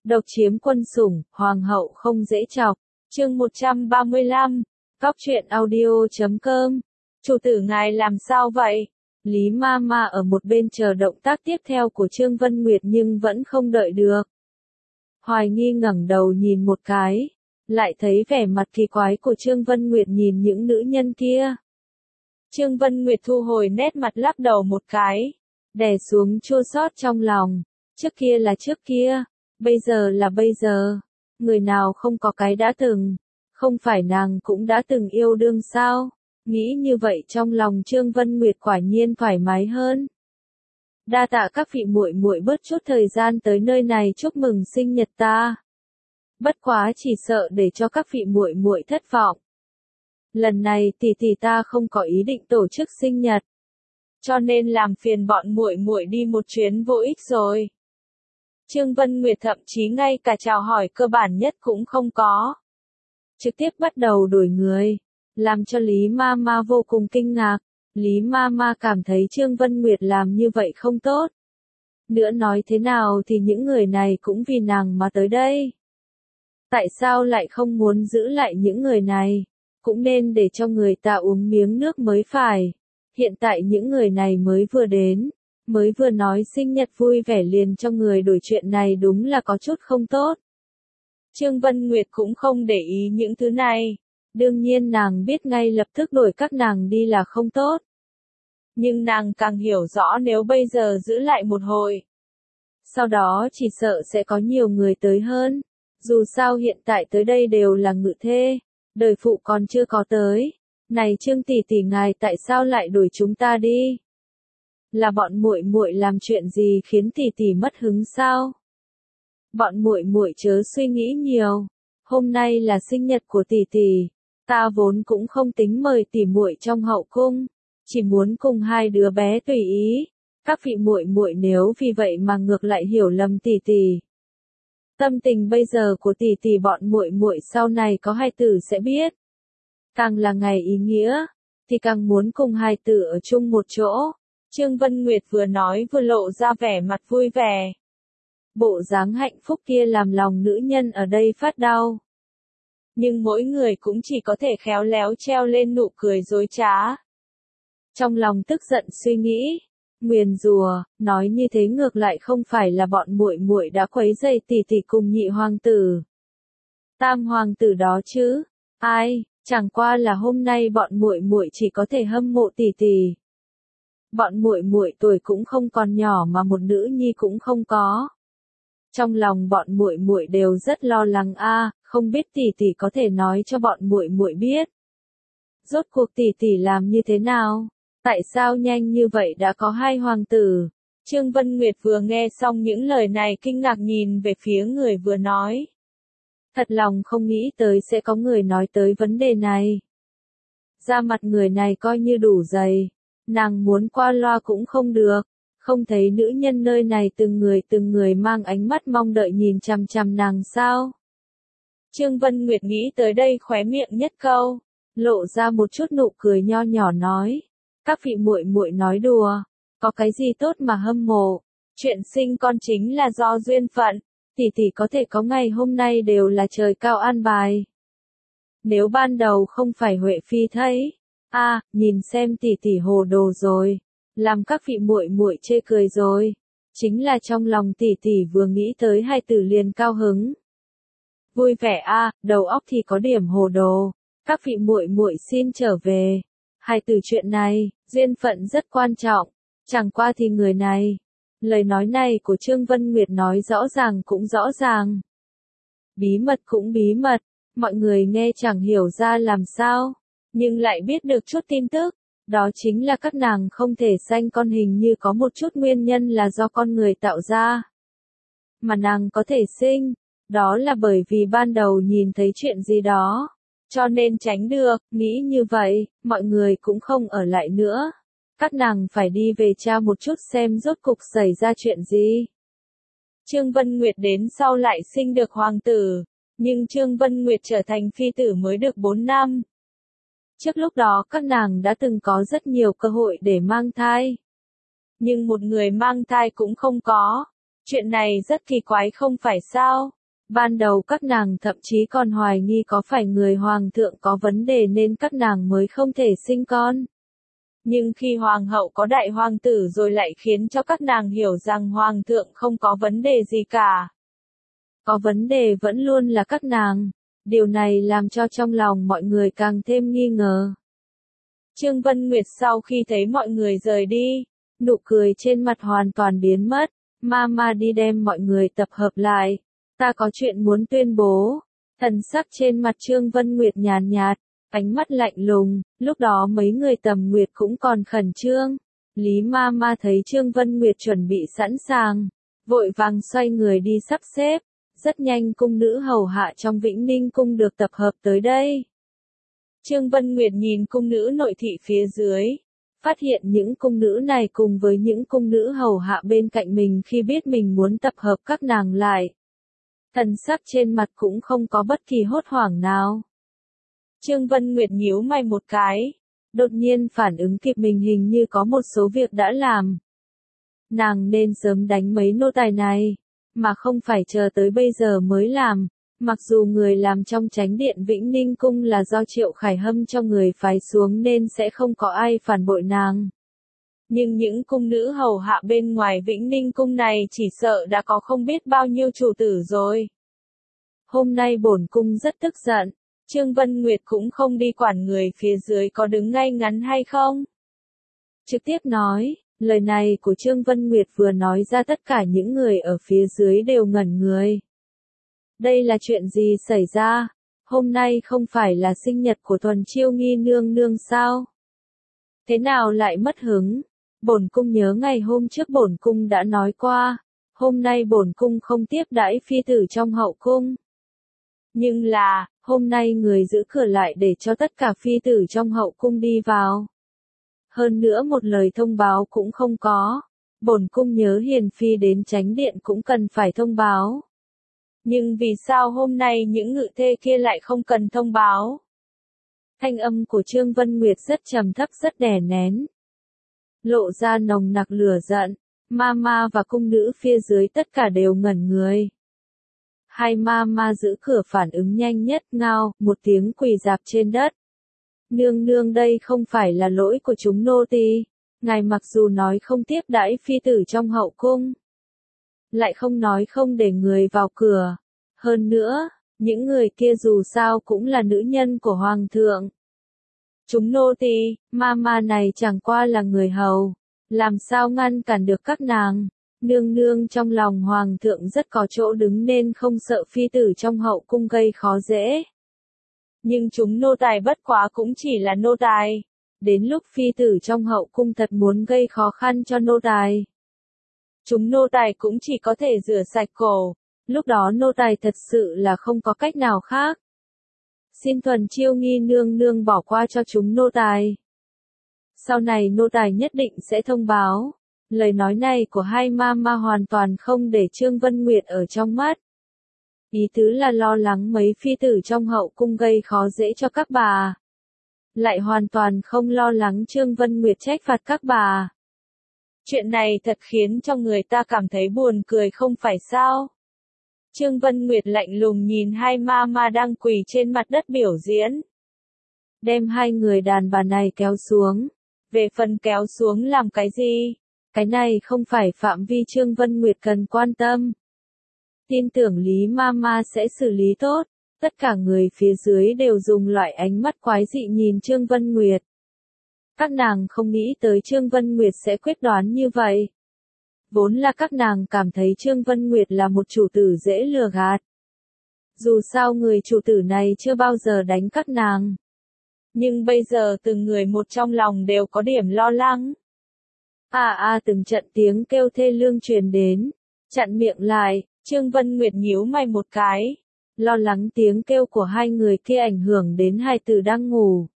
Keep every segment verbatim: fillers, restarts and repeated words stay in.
Độc chiếm quân sủng, hoàng hậu không dễ chọc. Chương một trăm ba mươi lăm, Cóc truyện audio chấm com. Chủ tử ngài làm sao vậy? Lý ma ma ở một bên chờ động tác tiếp theo của Trương Vân Nguyệt nhưng vẫn không đợi được. Hoài nghi ngẩng đầu nhìn một cái, lại thấy vẻ mặt kỳ quái của Trương Vân Nguyệt nhìn những nữ nhân kia. Trương Vân Nguyệt thu hồi nét mặt lắc đầu một cái, đè xuống chua xót trong lòng. Trước kia là trước kia, bây giờ là bây giờ. Người nào không có cái đã từng, không phải nàng cũng đã từng yêu đương sao? Nghĩ như vậy trong lòng Trương Vân Nguyệt quả nhiên thoải mái hơn. Đa tạ các vị muội muội bớt chút thời gian tới nơi này chúc mừng sinh nhật ta. Bất quá chỉ sợ để cho các vị muội muội thất vọng. Lần này tỷ tỷ ta không có ý định tổ chức sinh nhật, cho nên làm phiền bọn muội muội đi một chuyến vô ích rồi. Trương Vân Nguyệt thậm chí ngay cả chào hỏi cơ bản nhất cũng không có. Trực tiếp bắt đầu đuổi người, làm cho Lý Ma Ma vô cùng kinh ngạc. Lý Ma Ma cảm thấy Trương Vân Nguyệt làm như vậy không tốt. Nữa nói thế nào thì những người này cũng vì nàng mà tới đây. Tại sao lại không muốn giữ lại những người này? Cũng nên để cho người ta uống miếng nước mới phải. Hiện tại những người này mới vừa đến, mới vừa nói sinh nhật vui vẻ liền cho người đổi chuyện này đúng là có chút không tốt. Trương Vân Nguyệt cũng không để ý những thứ này. Đương nhiên nàng biết ngay lập tức đổi các nàng đi là không tốt. Nhưng nàng càng hiểu rõ nếu bây giờ giữ lại một hồi, sau đó chỉ sợ sẽ có nhiều người tới hơn. Dù sao hiện tại tới đây đều là ngự thê, đời phụ còn chưa có tới. Này Trương tỷ tỷ ngài tại sao lại đuổi chúng ta đi? Là bọn muội muội làm chuyện gì khiến tỷ tỷ mất hứng sao? Bọn muội muội chớ suy nghĩ nhiều, hôm nay là sinh nhật của tỷ tỷ, ta vốn cũng không tính mời tỷ muội trong hậu cung, chỉ muốn cùng hai đứa bé tùy ý. Các vị muội muội nếu vì vậy mà ngược lại hiểu lầm tỷ tỷ. Tâm tình bây giờ của tỷ tỷ bọn muội muội sau này có hai tử sẽ biết. Càng là ngày ý nghĩa, thì càng muốn cùng hai tử ở chung một chỗ. Trương Vân Nguyệt vừa nói vừa lộ ra vẻ mặt vui vẻ. Bộ dáng hạnh phúc kia làm lòng nữ nhân ở đây phát đau. Nhưng mỗi người cũng chỉ có thể khéo léo treo lên nụ cười dối trá. Trong lòng tức giận suy nghĩ, nguyền rủa, nói như thế ngược lại không phải là bọn muội muội đã quấy rầy tỷ tỷ cùng nhị hoàng tử. Tam hoàng tử đó chứ? Ai, chẳng qua là hôm nay bọn muội muội chỉ có thể hâm mộ tỷ tỷ. Bọn muội muội tuổi cũng không còn nhỏ mà một nữ nhi cũng không có. Trong lòng bọn muội muội đều rất lo lắng a, à, không biết tỷ tỷ có thể nói cho bọn muội muội biết. Rốt cuộc tỷ tỷ làm như thế nào? Tại sao nhanh như vậy đã có hai hoàng tử? Trương Vân Nguyệt vừa nghe xong những lời này kinh ngạc nhìn về phía người vừa nói. Thật lòng không nghĩ tới sẽ có người nói tới vấn đề này. Da mặt người này coi như đủ dày, nàng muốn qua loa cũng không được. Không thấy nữ nhân nơi này từng người từng người mang ánh mắt mong đợi nhìn chằm chằm nàng sao? Trương Vân Nguyệt nghĩ tới đây khóe miệng nhất câu, lộ ra một chút nụ cười nho nhỏ nói, các vị muội muội nói đùa, có cái gì tốt mà hâm mộ, chuyện sinh con chính là do duyên phận, tỷ tỷ có thể có ngày hôm nay đều là trời cao an bài. Nếu ban đầu không phải Huệ Phi thấy, a, à, nhìn xem tỷ tỷ hồ đồ rồi. Làm các vị muội muội chê cười rồi. Chính là trong lòng tỷ tỷ vừa nghĩ tới hai tử liền cao hứng. Vui vẻ a, à, đầu óc thì có điểm hồ đồ. Các vị muội muội xin trở về. Hai từ chuyện này, duyên phận rất quan trọng. Chẳng qua thì người này. Lời nói này của Trương Vân Nguyệt nói rõ ràng cũng rõ ràng. Bí mật cũng bí mật. Mọi người nghe chẳng hiểu ra làm sao. Nhưng lại biết được chút tin tức. Đó chính là các nàng không thể sanh con hình như có một chút nguyên nhân là do con người tạo ra. Mà nàng có thể sinh, đó là bởi vì ban đầu nhìn thấy chuyện gì đó, cho nên tránh được, nghĩ như vậy, mọi người cũng không ở lại nữa. Các nàng phải đi về tra một chút xem rốt cục xảy ra chuyện gì. Trương Vân Nguyệt đến sau lại sinh được hoàng tử, nhưng Trương Vân Nguyệt trở thành phi tử mới được bốn năm. Trước lúc đó các nàng đã từng có rất nhiều cơ hội để mang thai. Nhưng một người mang thai cũng không có. Chuyện này rất kỳ quái không phải sao? Ban đầu các nàng thậm chí còn hoài nghi có phải người hoàng thượng có vấn đề nên các nàng mới không thể sinh con. Nhưng khi hoàng hậu có đại hoàng tử rồi lại khiến cho các nàng hiểu rằng hoàng thượng không có vấn đề gì cả. Có vấn đề vẫn luôn là các nàng. Điều này làm cho trong lòng mọi người càng thêm nghi ngờ. Trương Vân Nguyệt sau khi thấy mọi người rời đi, nụ cười trên mặt hoàn toàn biến mất. Mama đi đem mọi người tập hợp lại. Ta có chuyện muốn tuyên bố. Thần sắc trên mặt Trương Vân Nguyệt nhàn nhạt, ánh mắt lạnh lùng. Lúc đó mấy người Tầm Nguyệt cũng còn khẩn trương. Lý Mama thấy Trương Vân Nguyệt chuẩn bị sẵn sàng, vội vàng xoay người đi sắp xếp. Rất nhanh cung nữ hầu hạ trong Vĩnh Ninh cung được tập hợp tới đây. Trương Vân Nguyệt nhìn cung nữ nội thị phía dưới, phát hiện những cung nữ này cùng với những cung nữ hầu hạ bên cạnh mình khi biết mình muốn tập hợp các nàng lại. Thần sắc trên mặt cũng không có bất kỳ hốt hoảng nào. Trương Vân Nguyệt nhíu mày một cái, đột nhiên phản ứng kịp mình hình như có một số việc đã làm. Nàng nên sớm đánh mấy nô tài này, mà không phải chờ tới bây giờ mới làm. Mặc dù người làm trong chánh điện Vĩnh Ninh cung là do Triệu Khải Hâm cho người phái xuống nên sẽ không có ai phản bội nàng. Nhưng những cung nữ hầu hạ bên ngoài Vĩnh Ninh cung này chỉ sợ đã có không biết bao nhiêu chủ tử rồi. Hôm nay bổn cung rất tức giận, Trương Vân Nguyệt cũng không đi quản người phía dưới có đứng ngay ngắn hay không. Trực tiếp nói, lời này của Trương Vân Nguyệt vừa nói ra tất cả những người ở phía dưới đều ngẩn người. Đây là chuyện gì xảy ra? Hôm nay không phải là sinh nhật của Thuần Chiêu Nghi nương nương sao? Thế nào lại mất hứng? Bổn cung nhớ ngày hôm trước bổn cung đã nói qua, hôm nay bổn cung không tiếp đãi phi tử trong hậu cung. Nhưng là, hôm nay người giữ cửa lại để cho tất cả phi tử trong hậu cung đi vào. Hơn nữa một lời thông báo cũng không có. Bổn cung nhớ hiền phi đến chánh điện cũng cần phải thông báo. Nhưng vì sao hôm nay những ngự thê kia lại không cần thông báo? Thanh âm của Trương Vân Nguyệt rất trầm thấp rất đè nén. Lộ ra nồng nặc lửa giận, Mama và cung nữ phía dưới tất cả đều ngẩn người. Hai Mama giữ cửa phản ứng nhanh nhất ngao, một tiếng quỳ rạp trên đất. Nương nương đây không phải là lỗi của chúng nô tỳ, ngài mặc dù nói không tiếp đãi phi tử trong hậu cung, lại không nói không để người vào cửa. Hơn nữa, những người kia dù sao cũng là nữ nhân của hoàng thượng. Chúng nô tỳ, Mama này chẳng qua là người hầu, làm sao ngăn cản được các nàng. Nương nương trong lòng hoàng thượng rất có chỗ đứng nên không sợ phi tử trong hậu cung gây khó dễ. Nhưng chúng nô tài bất quá cũng chỉ là nô tài. Đến lúc phi tử trong hậu cung thật muốn gây khó khăn cho nô tài, chúng nô tài cũng chỉ có thể rửa sạch cổ. Lúc đó nô tài thật sự là không có cách nào khác. Xin Thuần Chiêu Nghi nương nương bỏ qua cho chúng nô tài. Sau này nô tài nhất định sẽ thông báo. Lời nói này của hai Mama hoàn toàn không để Trương Vân Nguyệt ở trong mắt. Ý tứ là lo lắng mấy phi tử trong hậu cung gây khó dễ cho các bà. Lại hoàn toàn không lo lắng Trương Vân Nguyệt trách phạt các bà. Chuyện này thật khiến cho người ta cảm thấy buồn cười không phải sao? Trương Vân Nguyệt lạnh lùng nhìn hai Mama đang quỳ trên mặt đất biểu diễn. Đem hai người đàn bà này kéo xuống. Về phần kéo xuống làm cái gì? Cái này không phải phạm vi Trương Vân Nguyệt cần quan tâm. Tin tưởng Lý Mama sẽ xử lý tốt. Tất cả người phía dưới đều dùng loại ánh mắt quái dị nhìn Trương Vân Nguyệt. Các nàng không nghĩ tới Trương Vân Nguyệt sẽ quyết đoán như vậy. Vốn là các nàng cảm thấy Trương Vân Nguyệt là một chủ tử dễ lừa gạt. Dù sao người chủ tử này chưa bao giờ đánh các nàng. Nhưng bây giờ từng người một trong lòng đều có điểm lo lắng. À à từng trận tiếng kêu thê lương truyền đến. Chặn miệng lại, Trương Vân Nguyệt nhíu mày một cái. Lo lắng tiếng kêu của hai người kia ảnh hưởng đến hai tử đang ngủ.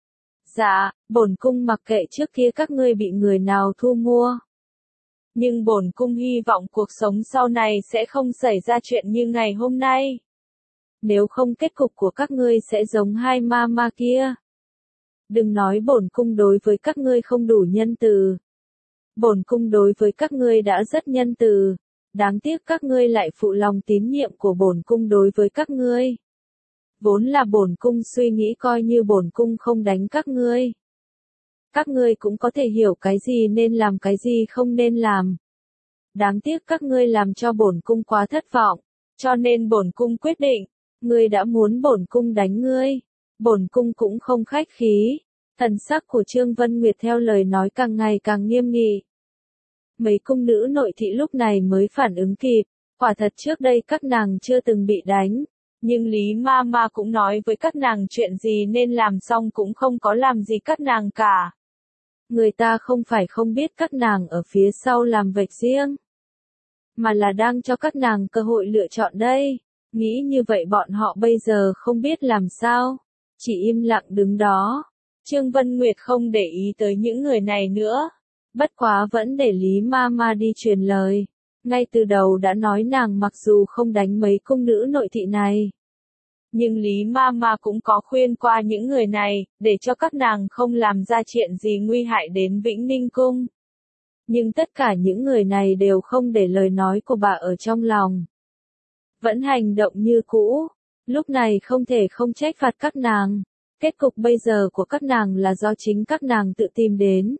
Dạ, bổn cung mặc kệ trước kia các ngươi bị người nào thu mua. Nhưng bổn cung hy vọng cuộc sống sau này sẽ không xảy ra chuyện như ngày hôm nay. Nếu không kết cục của các ngươi sẽ giống hai Mama kia. Đừng nói bổn cung đối với các ngươi không đủ nhân từ. Bổn cung đối với các ngươi đã rất nhân từ. Đáng tiếc các ngươi lại phụ lòng tín nhiệm của bổn cung đối với các ngươi. Vốn là bổn cung suy nghĩ coi như bổn cung không đánh các ngươi. Các ngươi cũng có thể hiểu cái gì nên làm cái gì không nên làm. Đáng tiếc các ngươi làm cho bổn cung quá thất vọng, cho nên bổn cung quyết định, ngươi đã muốn bổn cung đánh ngươi, bổn cung cũng không khách khí. Thần sắc của Trương Vân Nguyệt theo lời nói càng ngày càng nghiêm nghị. Mấy cung nữ nội thị lúc này mới phản ứng kịp, quả thật trước đây các nàng chưa từng bị đánh, nhưng Lý Ma Ma cũng nói với các nàng chuyện gì nên làm xong cũng không có làm gì các nàng cả. Người ta không phải không biết các nàng ở phía sau làm vạch riêng, mà là đang cho các nàng cơ hội lựa chọn đây. Nghĩ như vậy bọn họ bây giờ không biết làm sao, chỉ im lặng đứng đó. Trương Vân Nguyệt không để ý tới những người này nữa, bất quá vẫn để Lý Ma Ma đi truyền lời. Ngay từ đầu đã nói nàng mặc dù không đánh mấy cung nữ nội thị này, nhưng Lý Ma Ma cũng có khuyên qua những người này, để cho các nàng không làm ra chuyện gì nguy hại đến Vĩnh Ninh Cung. Nhưng tất cả những người này đều không để lời nói của bà ở trong lòng. Vẫn hành động như cũ, lúc này không thể không trách phạt các nàng. Kết cục bây giờ của các nàng là do chính các nàng tự tìm đến.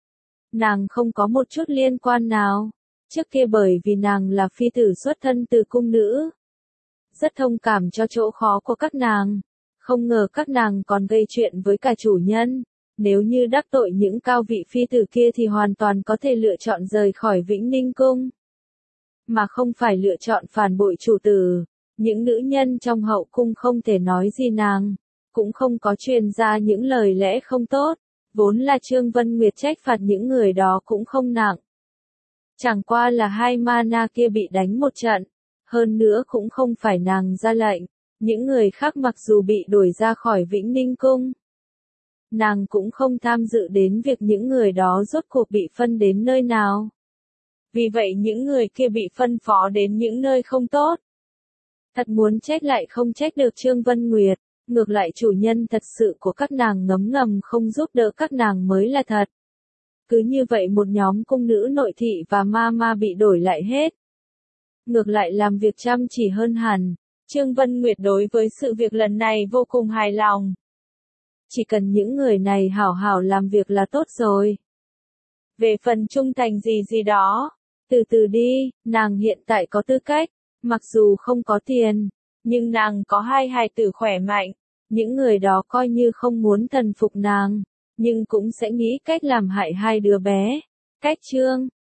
Nàng không có một chút liên quan nào. Trước kia bởi vì nàng là phi tử xuất thân từ cung nữ, rất thông cảm cho chỗ khó của các nàng. Không ngờ các nàng còn gây chuyện với cả chủ nhân. Nếu như đắc tội những cao vị phi tử kia thì hoàn toàn có thể lựa chọn rời khỏi Vĩnh Ninh Cung, mà không phải lựa chọn phản bội chủ tử. Những nữ nhân trong hậu cung không thể nói gì nàng, cũng không có truyền ra những lời lẽ không tốt. Vốn là Trương Vân Nguyệt trách phạt những người đó cũng không nặng. Chẳng qua là hai ma na kia bị đánh một trận, hơn nữa cũng không phải nàng ra lệnh. Những người khác mặc dù bị đuổi ra khỏi Vĩnh Ninh Cung, nàng cũng không tham dự đến việc những người đó rốt cuộc bị phân đến nơi nào. Vì vậy những người kia bị phân phó đến những nơi không tốt. Thật muốn trách lại không trách được Trương Vân Nguyệt, ngược lại chủ nhân thật sự của các nàng ngấm ngầm không giúp đỡ các nàng mới là thật. Cứ như vậy một nhóm cung nữ nội thị và ma ma bị đổi lại hết. Ngược lại làm việc chăm chỉ hơn hẳn. Trương Vân Nguyệt đối với sự việc lần này vô cùng hài lòng. Chỉ cần những người này hảo hảo làm việc là tốt rồi. Về phần trung thành gì gì đó, từ từ đi, nàng hiện tại có tư cách, mặc dù không có tiền, nhưng nàng có hai hài tử khỏe mạnh. Những người đó coi như không muốn thần phục nàng, nhưng cũng sẽ nghĩ cách làm hại hai đứa bé. Cách chương